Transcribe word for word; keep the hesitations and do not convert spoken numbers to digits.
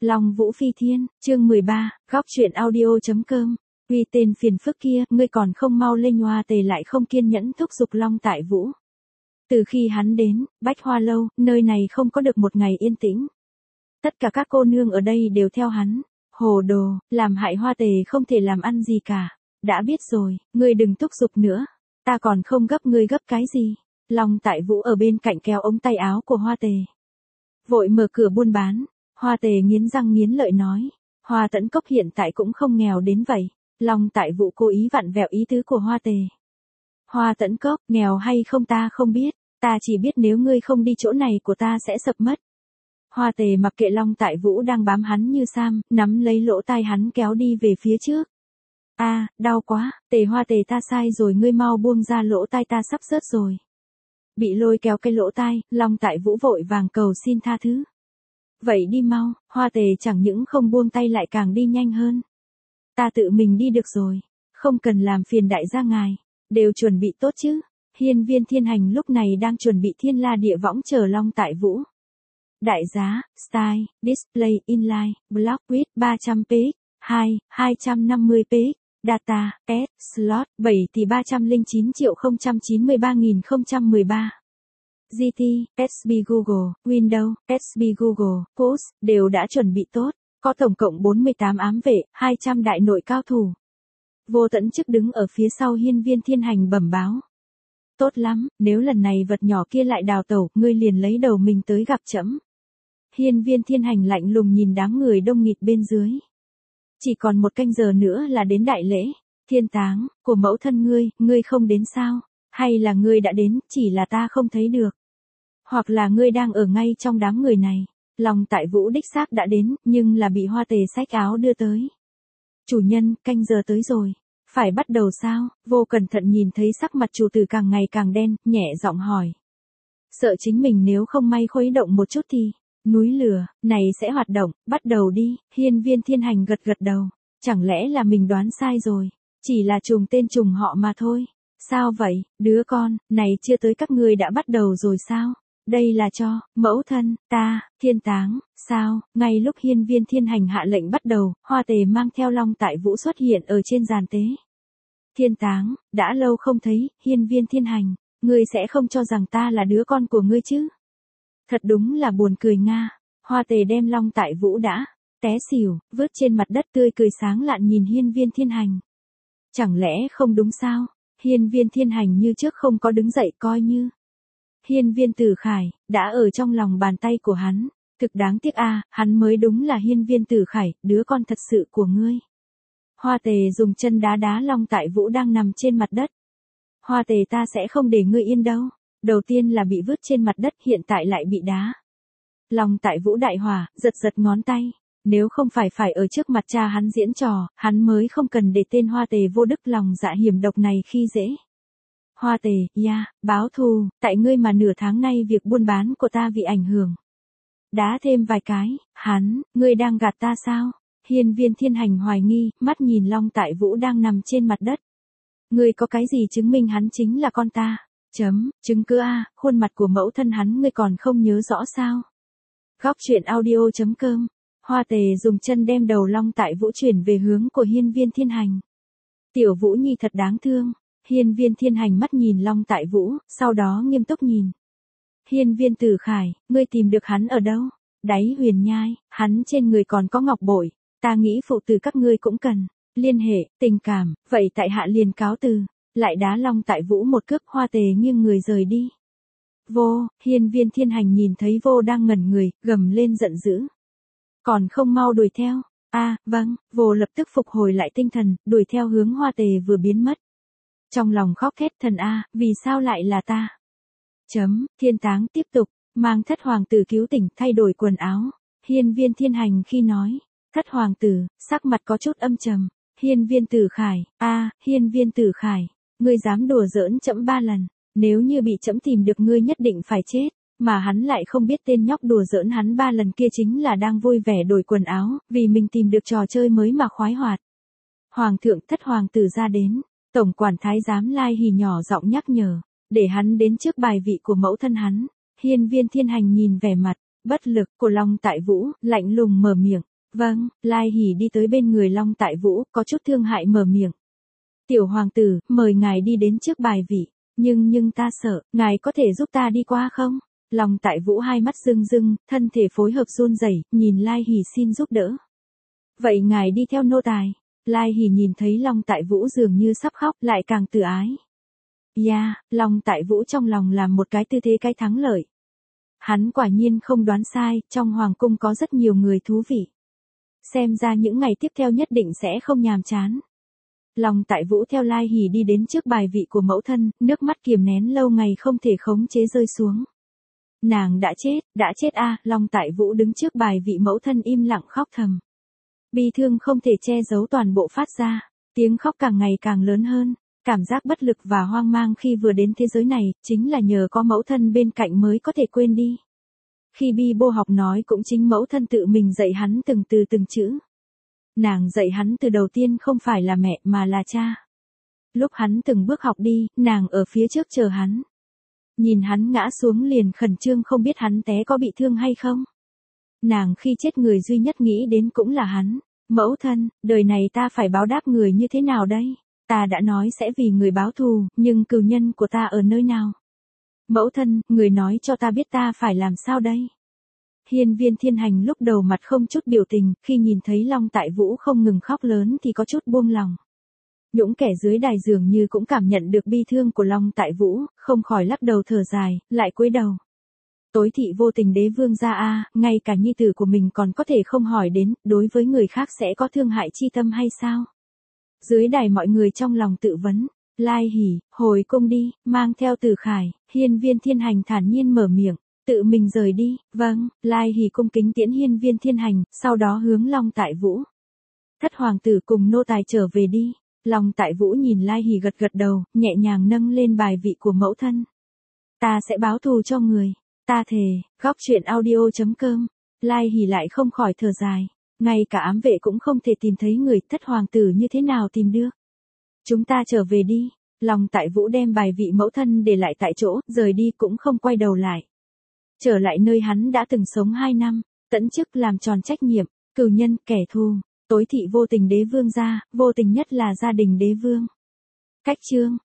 Long Vũ Phi Thiên, chương mười ba, góc truyện audio.com. Uy tên phiền phức kia, ngươi còn không mau lên. Hoa Tề lại không kiên nhẫn thúc giục Long Tại Vũ. Từ khi hắn đến Bách Hoa Lâu, nơi này không có được một ngày yên tĩnh. Tất cả các cô nương ở đây đều theo hắn. Hồ đồ, làm hại Hoa Tề không thể làm ăn gì cả. Đã biết rồi, ngươi đừng thúc giục nữa. Ta còn không gấp, ngươi gấp cái gì? Long Tại Vũ ở bên cạnh kéo ống tay áo của Hoa Tề. Vội mở cửa buôn bán. Hoa Tề nghiến răng nghiến lợi nói. Hoa Tẫn Cốc hiện tại cũng không nghèo đến vậy. Long Tại Vũ cố ý vặn vẹo ý tứ của Hoa Tề. Hoa Tẫn Cốc, nghèo hay không ta không biết. Ta chỉ biết nếu ngươi không đi chỗ này của ta sẽ sập mất. Hoa Tề mặc kệ Long Tại Vũ đang bám hắn như sam, nắm lấy lỗ tai hắn kéo đi về phía trước. A, à, đau quá, Tề Hoa Tề ta sai rồi, ngươi mau buông ra, lỗ tai ta sắp rớt rồi. Bị lôi kéo cái lỗ tai, Long Tại Vũ vội vàng cầu xin tha thứ. Vậy đi mau, Hoa Tề chẳng những không buông tay lại càng đi nhanh hơn. Ta tự mình đi được rồi, không cần làm phiền đại gia ngài, đều chuẩn bị tốt chứ. Hiên Viên Thiên Hành lúc này đang chuẩn bị thiên la địa võng chờ Long Tại Vũ. Đại giá, Style, Display, Inline, Block Width ba trăm px, hai, hai trăm năm mươi px, Data, S, Slot, bảy tỷ ba trăm lẻ chín triệu không trăm chín mươi ba nghìn không trăm mười ba. giê tê, ét bê Google, Windows, ét bê Google, Post, đều đã chuẩn bị tốt, có tổng cộng bốn mươi tám ám vệ, hai trăm đại nội cao thủ. Vô Tẫn Chức đứng ở phía sau Hiên Viên Thiên Hành bẩm báo. Tốt lắm, nếu lần này vật nhỏ kia lại đào tẩu, ngươi liền lấy đầu mình tới gặp trẫm. Hiên Viên Thiên Hành lạnh lùng nhìn đám người đông nghịt bên dưới. Chỉ còn một canh giờ nữa là đến đại lễ, thiên táng, của mẫu thân ngươi, ngươi không đến sao? Hay là ngươi đã đến, chỉ là ta không thấy được? Hoặc là ngươi đang ở ngay trong đám người này? Long Tại Vũ đích xác đã đến, nhưng là bị Hoa Tề xách áo đưa tới. Chủ nhân, canh giờ tới rồi. Phải bắt đầu sao? Vô cẩn thận nhìn thấy sắc mặt chủ tử càng ngày càng đen, nhẹ giọng hỏi. Sợ chính mình nếu không may khuấy động một chút thì... Núi lửa, này sẽ hoạt động, bắt đầu đi. Hiên Viên Thiên Hành gật gật đầu. Chẳng lẽ là mình đoán sai rồi? Chỉ là trùng tên trùng họ mà thôi. Sao vậy, đứa con, này chưa tới các ngươi đã bắt đầu rồi sao? Đây là cho, mẫu thân, ta, thiên táng, sao? Ngay lúc Hiên Viên Thiên Hành hạ lệnh bắt đầu, Hoa Tề mang theo Long Tại Vũ xuất hiện ở trên giàn tế. Thiên táng, đã lâu không thấy, Hiên Viên Thiên Hành, ngươi sẽ không cho rằng ta là đứa con của ngươi chứ? Thật đúng là buồn cười nga. Hoa Tề đem Long Tại Vũ đã té xỉu, vứt trên mặt đất, tươi cười sáng lạn nhìn Hiên Viên Thiên Hành. Chẳng lẽ không đúng sao? Hiên Viên Thiên Hành như trước không có đứng dậy, coi như Hiên Viên Tử Khải đã ở trong lòng bàn tay của hắn. Thực đáng tiếc a, à, hắn mới đúng là Hiên Viên Tử Khải, đứa con thật sự của ngươi. Hoa Tề dùng chân đá đá Long Tại Vũ đang nằm trên mặt đất. Hoa Tề, ta sẽ không để ngươi yên đâu. Đầu tiên là bị vứt trên mặt đất, hiện tại lại bị đá. Long Tại Vũ đại hỏa, giật giật ngón tay. Nếu không phải phải ở trước mặt cha hắn diễn trò, hắn mới không cần để tên Hoa Tề vô đức lòng dạ hiểm độc này khi dễ. Hoa Tề, ya, báo thù, tại ngươi mà nửa tháng nay việc buôn bán của ta bị ảnh hưởng. Đá thêm vài cái, hắn, ngươi đang gạt ta sao? Hiên Viên Thiên Hành hoài nghi, mắt nhìn Long Tại Vũ đang nằm trên mặt đất. Ngươi có cái gì chứng minh hắn chính là con ta? Chấm, chứng cứ a, khuôn mặt của mẫu thân hắn ngươi còn không nhớ rõ sao? Góc truyện audio.com. Hoa Tề dùng chân đem đầu Long Tại Vũ chuyển về hướng của Hiên Viên Thiên Hành. Tiểu Vũ Nhi thật đáng thương. Hiên Viên Thiên Hành mắt nhìn Long Tại Vũ, sau đó nghiêm túc nhìn. Hiên Viên Tử Khải, ngươi tìm được hắn ở đâu? Đáy Huyền Nhai, hắn trên người còn có ngọc bội, ta nghĩ phụ tử các ngươi cũng cần liên hệ, tình cảm, vậy tại hạ liền cáo từ. Lại đá Long Tại Vũ một cước. Hoa Tề nghiêng người rời đi. Vô, Hiên Viên Thiên Hành nhìn thấy Vô đang ngẩn người, gầm lên giận dữ. Còn không mau đuổi theo. A, à, vâng, Vô lập tức phục hồi lại tinh thần, đuổi theo hướng Hoa Tề vừa biến mất. Trong lòng khóc thét, thần a, vì sao lại là ta? Chấm, thiên táng tiếp tục, mang thất hoàng tử cứu tỉnh, thay đổi quần áo. Hiên Viên Thiên Hành khi nói, thất hoàng tử, sắc mặt có chút âm trầm. Hiên Viên Tử Khải, a, à, Hiên Viên Tử Khải. Ngươi dám đùa giỡn trẫm ba lần, nếu như bị trẫm tìm được ngươi nhất định phải chết, mà hắn lại không biết tên nhóc đùa giỡn hắn ba lần kia chính là đang vui vẻ đổi quần áo, vì mình tìm được trò chơi mới mà khoái hoạt. Hoàng thượng, thất hoàng tử ra đến, tổng quản thái giám Lai Hỉ nhỏ giọng nhắc nhở, để hắn đến trước bài vị của mẫu thân hắn. Hiên Viên Thiên Hành nhìn vẻ mặt bất lực của Long Tại Vũ, lạnh lùng mở miệng, Vâng, Lai Hỷ đi tới bên người Long Tại Vũ, có chút thương hại mở miệng. Tiểu hoàng tử, mời ngài đi đến trước bài vị, nhưng nhưng ta sợ, ngài có thể giúp ta đi qua không? Long Tại Vũ hai mắt rưng rưng, thân thể phối hợp run rẩy, nhìn Lai Hỷ xin giúp đỡ. Vậy ngài đi theo nô tài. Lai Hỷ nhìn thấy Long Tại Vũ dường như sắp khóc, lại càng tự ái. Ya, yeah, Long Tại Vũ trong lòng làm một cái tư thế cái thắng lợi. Hắn quả nhiên không đoán sai, trong hoàng cung có rất nhiều người thú vị. Xem ra những ngày tiếp theo nhất định sẽ không nhàm chán. Long Tại Vũ theo Lai Hỷ đi đến trước bài vị của mẫu thân, nước mắt kiềm nén lâu ngày không thể khống chế rơi xuống. Nàng đã chết, đã chết a, à, Long Tại Vũ đứng trước bài vị mẫu thân im lặng khóc thầm. Bi thương không thể che giấu toàn bộ phát ra, tiếng khóc càng ngày càng lớn hơn, cảm giác bất lực và hoang mang khi vừa đến thế giới này, chính là nhờ có mẫu thân bên cạnh mới có thể quên đi. Khi Bi Bô học nói cũng chính mẫu thân tự mình dạy hắn từng từ từng chữ. Nàng dạy hắn từ đầu tiên không phải là mẹ mà là cha. Lúc hắn từng bước học đi, nàng ở phía trước chờ hắn. Nhìn hắn ngã xuống liền khẩn trương không biết hắn té có bị thương hay không. Nàng khi chết người duy nhất nghĩ đến cũng là hắn. Mẫu thân, đời này ta phải báo đáp người như thế nào đây? Ta đã nói sẽ vì người báo thù, nhưng cừu nhân của ta ở nơi nào? Mẫu thân, người nói cho ta biết ta phải làm sao đây? Hiên Viên Thiên Hành lúc đầu mặt không chút biểu tình, khi nhìn thấy Long Tại Vũ không ngừng khóc lớn thì có chút buông lòng. Những kẻ dưới đài dường như cũng cảm nhận được bi thương của Long Tại Vũ, không khỏi lắc đầu thở dài, lại cúi đầu. Tối thị vô tình đế vương gia a, ngay cả nhi tử của mình còn có thể không hỏi đến, đối với người khác sẽ có thương hại chi tâm hay sao? Dưới đài mọi người trong lòng tự vấn, Lai Hỷ, hồi cung đi, mang theo Tử Khải. Hiên Viên Thiên Hành thản nhiên mở miệng, tự mình rời đi. Vâng, Lai Hỷ cung kính tiễn Hiên Viên Thiên Hành, sau đó hướng Long Tại Vũ. Thất hoàng tử cùng nô tài trở về đi. Long Tại Vũ nhìn Lai Hỷ gật gật đầu, nhẹ nhàng nâng lên bài vị của mẫu thân. Ta sẽ báo thù cho người. Ta thề. Góc truyện audio chấm com. Lai Hỷ lại không khỏi thở dài. Ngay cả ám vệ cũng không thể tìm thấy người, thất hoàng tử như thế nào tìm được. Chúng ta trở về đi. Long Tại Vũ đem bài vị mẫu thân để lại tại chỗ, rời đi cũng không quay đầu lại. Trở lại nơi hắn đã từng sống hai năm, tận chức làm tròn trách nhiệm, cừu nhân, kẻ thù, tối thị vô tình đế vương gia, vô tình nhất là gia đình đế vương. Cách chương.